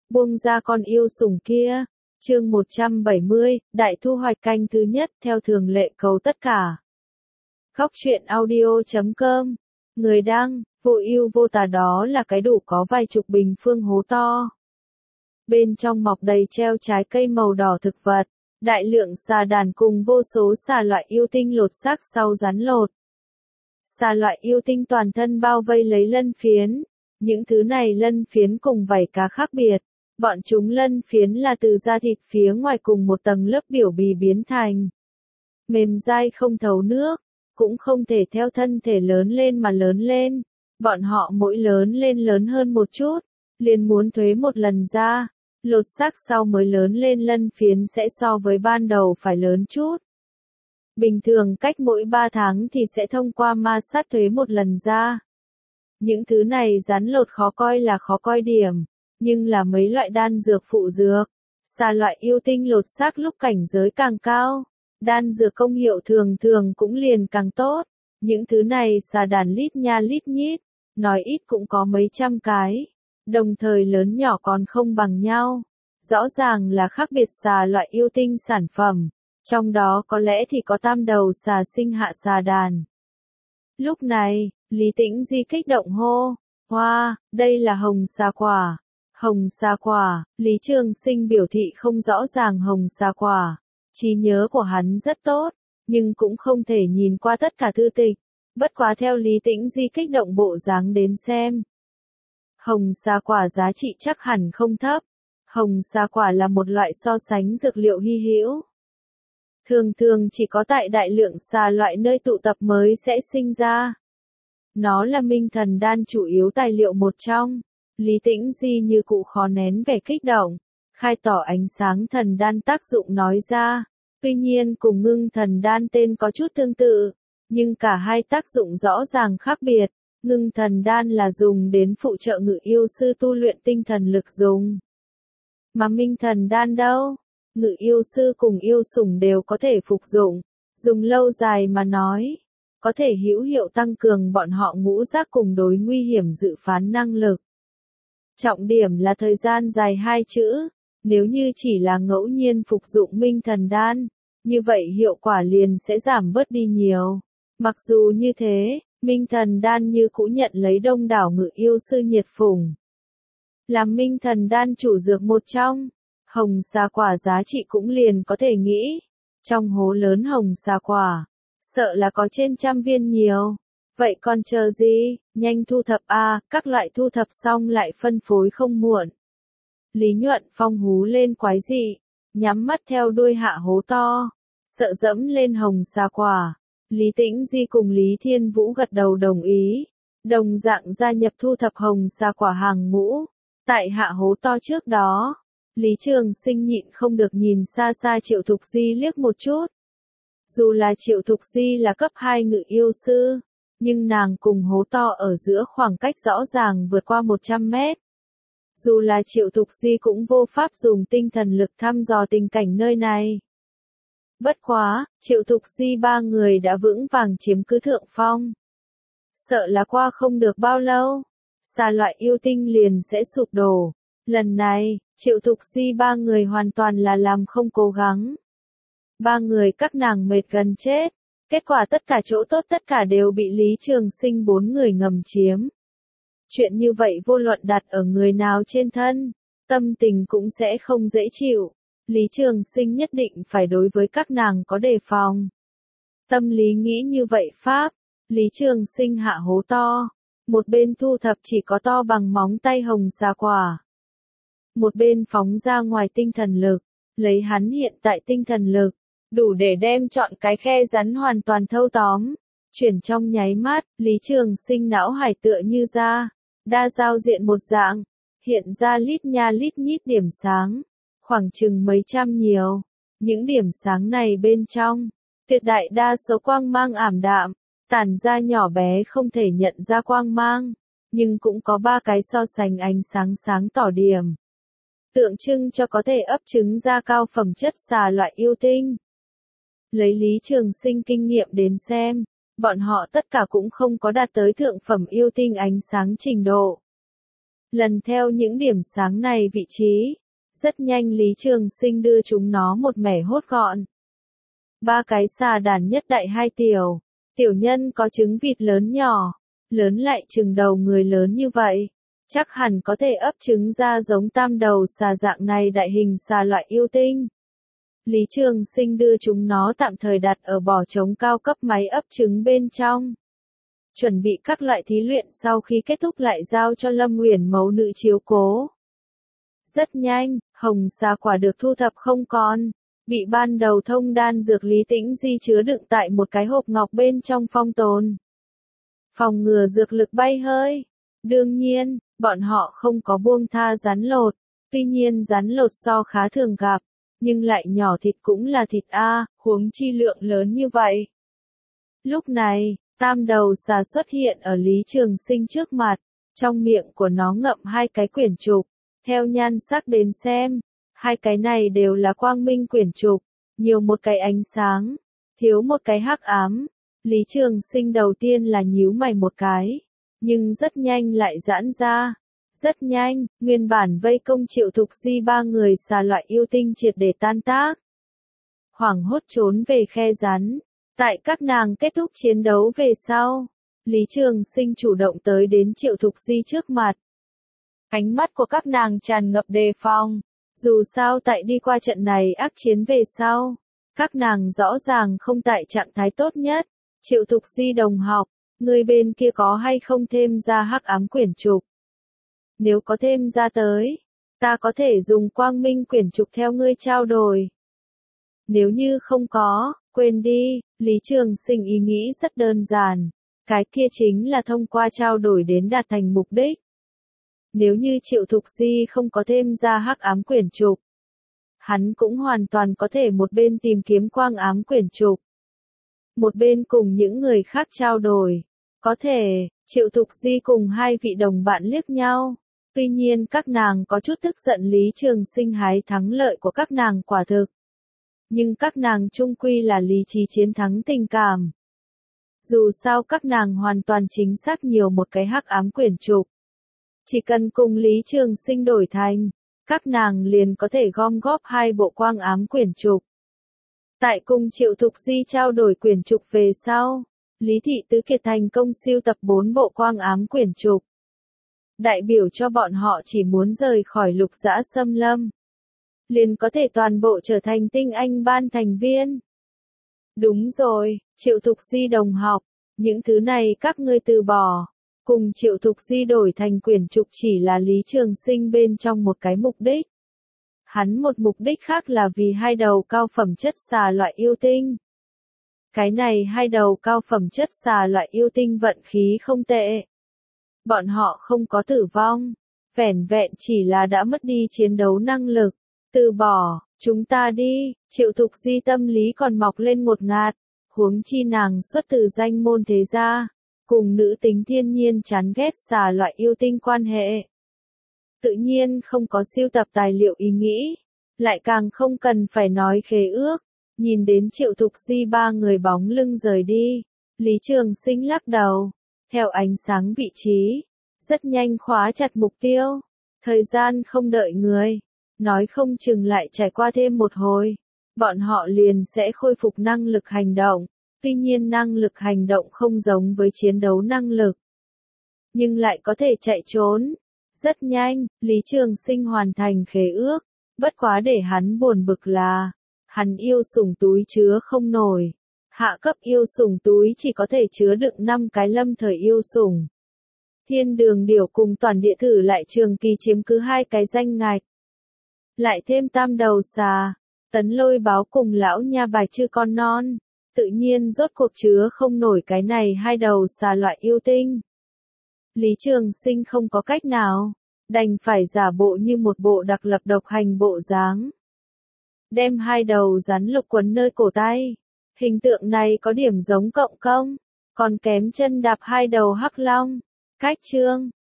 buông ra con yêu sủng kia. Chương 170, Đại thu hoạch canh thứ nhất, theo thường lệ cầu tất cả. Góc truyện audio.com. Người đăng, vô ưu vô tà, đó là cái đủ có vài chục bình phương hố to. Bên trong mọc đầy treo trái cây màu đỏ thực vật, đại lượng xà đàn cùng vô số xà loại yêu tinh lột xác sau rắn lột. Xà loại yêu tinh toàn thân bao vây lấy lân phiến. Những thứ này lân phiến cùng vảy cá khác biệt. Bọn chúng lân phiến là từ da thịt phía ngoài cùng một tầng lớp biểu bì biến thành. Mềm dai không thấu nước, cũng không thể theo thân thể lớn lên mà lớn lên. Bọn họ mỗi lớn lên lớn hơn một chút, liền muốn thuế một lần ra. Lột xác sau mới lớn lên lân phiến sẽ so với ban đầu phải lớn chút. Bình thường cách mỗi 3 tháng thì sẽ thông qua ma sát thuế một lần ra. Những thứ này rắn lột khó coi là khó coi điểm, nhưng là mấy loại đan dược phụ dược. Xà loại yêu tinh lột xác lúc cảnh giới càng cao, đan dược công hiệu thường thường cũng liền càng tốt. Những thứ này xà đàn lít nha lít nhít, nói ít cũng có mấy trăm cái, đồng thời lớn nhỏ còn không bằng nhau. Rõ ràng là khác biệt xà loại yêu tinh sản phẩm, trong đó có lẽ thì có tam đầu xà sinh hạ xà đàn. Lúc này, Lý Tĩnh Di kích động hô, hoa, đây là hồng xà quả. Hồng xà quả, Lý Trường Sinh biểu thị không rõ ràng hồng xà quả. Trí nhớ của hắn rất tốt, nhưng cũng không thể nhìn qua tất cả thư tịch. Bất quá theo Lý Tĩnh Di kích động bộ dáng đến xem. Hồng xà quả giá trị chắc hẳn không thấp. Hồng xà quả là một loại so sánh dược liệu hy hữu. Thường thường chỉ có tại đại lượng xà loại nơi tụ tập mới sẽ sinh ra. Nó là minh thần đan chủ yếu tài liệu một trong. Lý Tĩnh Di như cụ khó nén vẻ kích động, khai tỏ ánh sáng thần đan tác dụng nói ra. Tuy nhiên cùng ngưng thần đan tên có chút tương tự, nhưng cả hai tác dụng rõ ràng khác biệt. Ngưng thần đan là dùng đến phụ trợ ngự yêu sư tu luyện tinh thần lực dùng. Mà minh thần đan đâu? Ngự yêu sư cùng yêu sủng đều có thể phục dụng. Dùng lâu dài mà nói, có thể hữu hiệu tăng cường bọn họ ngũ giác cùng đối nguy hiểm dự phán năng lực. Trọng điểm là thời gian dài hai chữ, nếu như chỉ là ngẫu nhiên phục dụng minh thần đan, như vậy hiệu quả liền sẽ giảm bớt đi nhiều. Mặc dù như thế, minh thần đan như cũ nhận lấy đông đảo ngự yêu sư nhiệt phủng. Làm minh thần đan chủ dược một trong, hồng xà quả giá trị cũng liền có thể nghĩ. Trong hố lớn hồng xà quả, sợ là có trên 100 viên nhiều. Vậy còn chờ gì, nhanh thu thập a, các loại thu thập xong lại phân phối không muộn. Lý Nhuận Phong hú lên quái dị, nhắm mắt theo đuôi hạ hố to, sợ dẫm lên hồng xà quả. Lý Tĩnh Di cùng Lý Thiên Vũ gật đầu đồng ý, đồng dạng gia nhập thu thập hồng xà quả hàng ngũ. Tại hạ hố to trước đó, Lý Trường Sinh nhịn không được nhìn xa xa Triệu Thục Di liếc một chút. Dù là Triệu Thục Di là cấp 2 ngự yêu sư, nhưng nàng cùng hố to ở giữa khoảng cách rõ ràng vượt qua 100 mét. Dù là Triệu Thục Di cũng vô pháp dùng tinh thần lực thăm dò tình cảnh nơi này. Bất quá, Triệu Thục Di 3 người đã vững vàng chiếm cứ thượng phong. Sợ là qua không được bao lâu, xà loại yêu tinh liền sẽ sụp đổ. Lần này, Triệu Thục Di 3 người hoàn toàn là làm không cố gắng. 3 người các nàng mệt gần chết. Kết quả tất cả chỗ tốt tất cả đều bị Lý Trường Sinh 4 người ngầm chiếm. Chuyện như vậy vô luận đặt ở người nào trên thân, tâm tình cũng sẽ không dễ chịu. Lý Trường Sinh nhất định phải đối với các nàng có đề phòng. Tâm lý nghĩ như vậy pháp, Lý Trường Sinh hạ hố to. Một bên thu thập chỉ có to bằng móng tay hồng xà quả. Một bên phóng ra ngoài tinh thần lực, lấy hắn hiện tại tinh thần lực, đủ để đem chọn cái khe rắn hoàn toàn thâu tóm. Chuyển trong nháy mắt, Lý Trường Sinh não hải tựa như ra, đa giao diện một dạng, hiện ra lít nha lít nhít điểm sáng, khoảng chừng mấy trăm nhiều. Những điểm sáng này bên trong, tuyệt đại đa số quang mang ảm đạm, tản ra nhỏ bé không thể nhận ra quang mang, nhưng cũng có 3 cái so sánh ánh sáng sáng tỏ điểm. Tượng trưng cho có thể ấp trứng ra cao phẩm chất xà loại yêu tinh. Lấy Lý Trường Sinh kinh nghiệm đến xem, bọn họ tất cả cũng không có đạt tới thượng phẩm yêu tinh ánh sáng trình độ. Lần theo những điểm sáng này vị trí, rất nhanh Lý Trường Sinh đưa chúng nó một mẻ hốt gọn. 3 cái xà đàn nhất đại 2 tiểu, tiểu nhân có trứng vịt lớn nhỏ, lớn lại chừng đầu người lớn như vậy, chắc hẳn có thể ấp trứng ra giống tam đầu xà dạng này đại hình xà loại yêu tinh. Lý Trường Sinh đưa chúng nó tạm thời đặt ở bò trống cao cấp máy ấp trứng bên trong. Chuẩn bị các loại thí luyện sau khi kết thúc lại giao cho Lâm Uyển mẫu nữ chiếu cố. Rất nhanh, hồng xà quả được thu thập không còn, bị ban đầu thông đan dược Lý Tĩnh Di chứa đựng tại một cái hộp ngọc bên trong phong tồn. Phòng ngừa dược lực bay hơi. Đương nhiên, bọn họ không có buông tha rắn lột, tuy nhiên rắn lột so khá thường gặp, nhưng lại nhỏ thịt cũng là thịt a, huống chi lượng lớn như vậy. Lúc này, tam đầu xà xuất hiện ở Lý Trường Sinh trước mặt, trong miệng của nó ngậm 2 cái quyển trục, theo nhan sắc đến xem, 2 cái này đều là quang minh quyển trục, nhiều một cái ánh sáng, thiếu một cái hắc ám. Lý Trường Sinh đầu tiên là nhíu mày một cái, nhưng rất nhanh lại giãn ra. Rất nhanh, nguyên bản vây công Triệu Thục Di 3 người xà loại yêu tinh triệt để tan tác. Hoảng hốt trốn về khe rắn. Tại các nàng kết thúc chiến đấu về sau, Lý Trường Sinh chủ động tới đến Triệu Thục Di trước mặt. Ánh mắt của các nàng tràn ngập đề phòng, dù sao tại đi qua trận này ác chiến về sau, các nàng rõ ràng không tại trạng thái tốt nhất. Triệu Thục Di đồng học, người bên kia có hay không thêm ra hắc ám quyển trục? Nếu có thêm ra tới, ta có thể dùng quang minh quyển trục theo ngươi trao đổi. Nếu như không có, quên đi, Lý Trường Sinh ý nghĩ rất đơn giản, cái kia chính là thông qua trao đổi đến đạt thành mục đích. Nếu như Triệu Thục Di không có thêm ra hắc ám quyển trục, hắn cũng hoàn toàn có thể một bên tìm kiếm quang ám quyển trục, một bên cùng những người khác trao đổi. Có thể, Triệu Thục Di cùng 2 vị đồng bạn liếc nhau. Tuy nhiên các nàng có chút tức giận Lý Trường Sinh hái thắng lợi của các nàng quả thực. Nhưng các nàng chung quy là lý trí chiến thắng tình cảm. Dù sao các nàng hoàn toàn chính xác nhiều một cái hắc ám quyển trục. Chỉ cần cùng Lý Trường Sinh đổi thành, các nàng liền có thể gom góp 2 bộ quang ám quyển trục. Tại cùng Triệu Thục Di trao đổi quyển trục về sau, Lý Thị Tứ Kiệt thành công siêu tập 4 bộ quang ám quyển trục. Đại biểu cho bọn họ chỉ muốn rời khỏi Lục Dã Xâm Lâm, liền có thể toàn bộ trở thành tinh anh ban thành viên. Đúng rồi, Triệu Thục Di đồng học, những thứ này các ngươi từ bỏ. Cùng Triệu Thục Di đổi thành quyển trục chỉ là Lý Trường Sinh bên trong một cái mục đích. Hắn một mục đích khác là vì 2 đầu cao phẩm chất xà loại yêu tinh. Cái này 2 đầu cao phẩm chất xà loại yêu tinh vận khí không tệ. Bọn họ không có tử vong, vẻn vẹn chỉ là đã mất đi chiến đấu năng lực. Từ bỏ, chúng ta đi. Triệu Thục Di tâm lý còn mọc lên ngột ngạt, huống chi nàng xuất từ danh môn thế gia, cùng nữ tính thiên nhiên chán ghét xà loại yêu tinh quan hệ. Tự nhiên không có siêu tập tài liệu ý nghĩ, lại càng không cần phải nói khế ước. Nhìn đến Triệu Thục Di 3 người bóng lưng rời đi, Lý Trường Sinh lắc đầu, theo ánh sáng vị trí, rất nhanh khóa chặt mục tiêu. Thời gian không đợi người, nói không chừng lại trải qua thêm một hồi, bọn họ liền sẽ khôi phục năng lực hành động. Tuy nhiên năng lực hành động không giống với chiến đấu năng lực, nhưng lại có thể chạy trốn. Rất nhanh, Lý Trường Sinh hoàn thành khế ước, bất quá để hắn buồn bực là, hắn yêu sủng túi chứa không nổi. Hạ cấp yêu sủng túi chỉ có thể chứa đựng 5 cái lâm thời yêu sủng. Thiên đường điểu cùng toàn địa thử lại trường kỳ chiếm cứ 2 cái danh ngạch. Lại thêm tam đầu xà, tấn lôi báo cùng lão nha bài chư con non. Tự nhiên rốt cuộc chứa không nổi cái này 2 đầu xà loại yêu tinh. Lý Trường Sinh không có cách nào, đành phải giả bộ như một bộ đặc lập độc hành bộ dáng. Đem 2 đầu rắn lục quấn nơi cổ tay. Hình tượng này có điểm giống cộng công, còn kém chân đạp 2 đầu hắc long. Cách chương